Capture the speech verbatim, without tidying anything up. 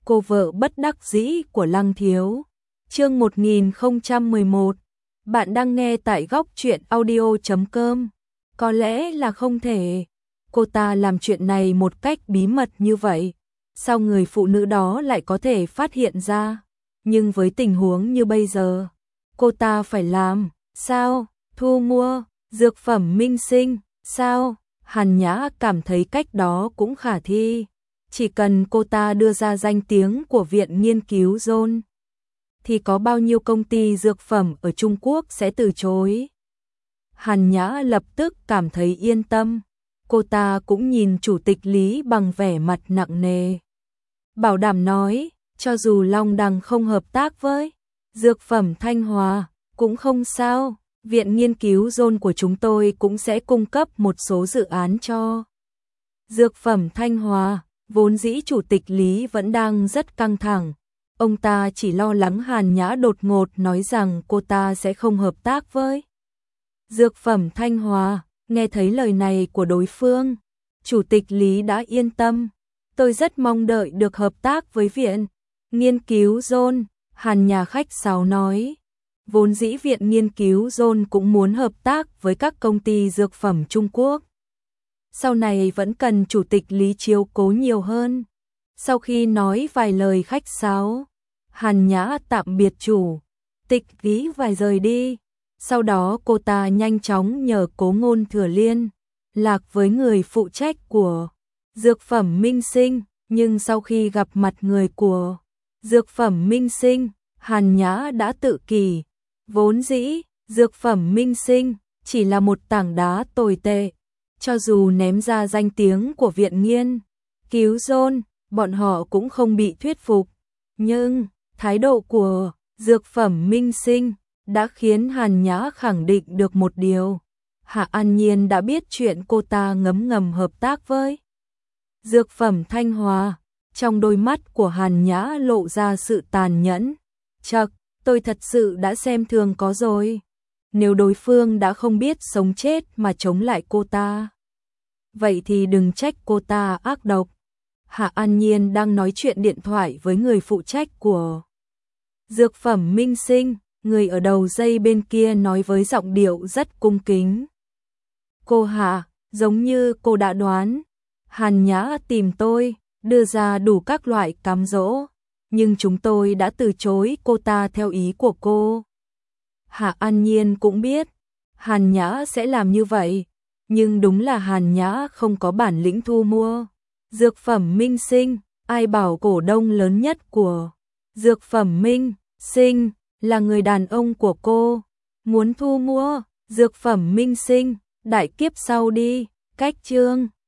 Cô vợ bất đắc dĩ của Lăng Thiếu. Chương một nghìn không trăm mười một. Bạn đang nghe tại góc truyện audio chấm com. Có lẽ là không thể. Cô ta làm chuyện này một cách bí mật như vậy. Sao người phụ nữ đó lại có thể phát hiện ra? Nhưng với tình huống như bây giờ, cô ta phải làm sao? Thu mua dược phẩm minh sinh, sao? Hàn Nhã cảm thấy cách đó cũng khả thi. Chỉ cần cô ta đưa ra danh tiếng của viện nghiên cứu John, thì có bao nhiêu công ty dược phẩm ở Trung Quốc sẽ từ chối. Hàn Nhã lập tức cảm thấy yên tâm. Cô ta cũng nhìn Chủ tịch Lý bằng vẻ mặt nặng nề. Bảo đảm nói, cho dù Long Đằng không hợp tác với dược phẩm Thanh Hòa, cũng không sao. Viện nghiên cứu John của chúng tôi cũng sẽ cung cấp một số dự án cho dược phẩm Thanh Hòa. Vốn dĩ Chủ tịch Lý vẫn đang rất căng thẳng. Ông ta chỉ lo lắng Hàn Nhã đột ngột nói rằng cô ta sẽ không hợp tác với dược phẩm Thanh Hòa. Nghe thấy lời này của đối phương, Chủ tịch Lý đã yên tâm. Tôi rất mong đợi được hợp tác với viện nghiên cứu John, Hàn Nhã khách sáo nói. Vốn dĩ viện nghiên cứu John cũng muốn hợp tác với các công ty dược phẩm Trung Quốc. Sau này vẫn cần Chủ tịch Lý chiếu cố nhiều hơn. Sau khi nói vài lời khách sáo, Hàn Nhã tạm biệt Chủ tịch Lý và rời đi. Sau đó cô ta nhanh chóng nhờ Cố Ngôn Thừa liên lạc với người phụ trách của dược phẩm Minh Sinh. Nhưng sau khi gặp mặt người của dược phẩm Minh Sinh, Hàn Nhã đã tự kỷ. Vốn dĩ, dược phẩm Minh Sinh chỉ là một tảng đá tồi tệ. Cho dù ném ra danh tiếng của viện nghiên cứu John, bọn họ cũng không bị thuyết phục. Nhưng, thái độ của dược phẩm Minh Sinh đã khiến Hàn Nhã khẳng định được một điều. Hạ An Nhiên đã biết chuyện cô ta ngấm ngầm hợp tác với dược phẩm Thanh Hòa. Trong đôi mắt của Hàn Nhã lộ ra sự tàn nhẫn. Chậc, tôi thật sự đã xem thường có rồi. Nếu đối phương đã không biết sống chết mà chống lại cô ta, vậy thì đừng trách cô ta ác độc. Hạ An Nhiên đang nói chuyện điện thoại với người phụ trách của dược phẩm Minh Sinh. Người ở đầu dây bên kia nói với giọng điệu rất cung kính. Cô Hạ, giống như cô đã đoán, Hàn Nhã tìm tôi, đưa ra đủ các loại cám dỗ, nhưng chúng tôi đã từ chối cô ta theo ý của cô. Hạ An Nhiên cũng biết Hàn Nhã sẽ làm như vậy, nhưng đúng là Hàn Nhã không có bản lĩnh thu mua dược phẩm Minh Sinh. Ai bảo cổ đông lớn nhất của dược phẩm Minh Sinh là người đàn ông của cô. Muốn thu mua dược phẩm Minh Sinh, đại kiếp sau đi. Cách chương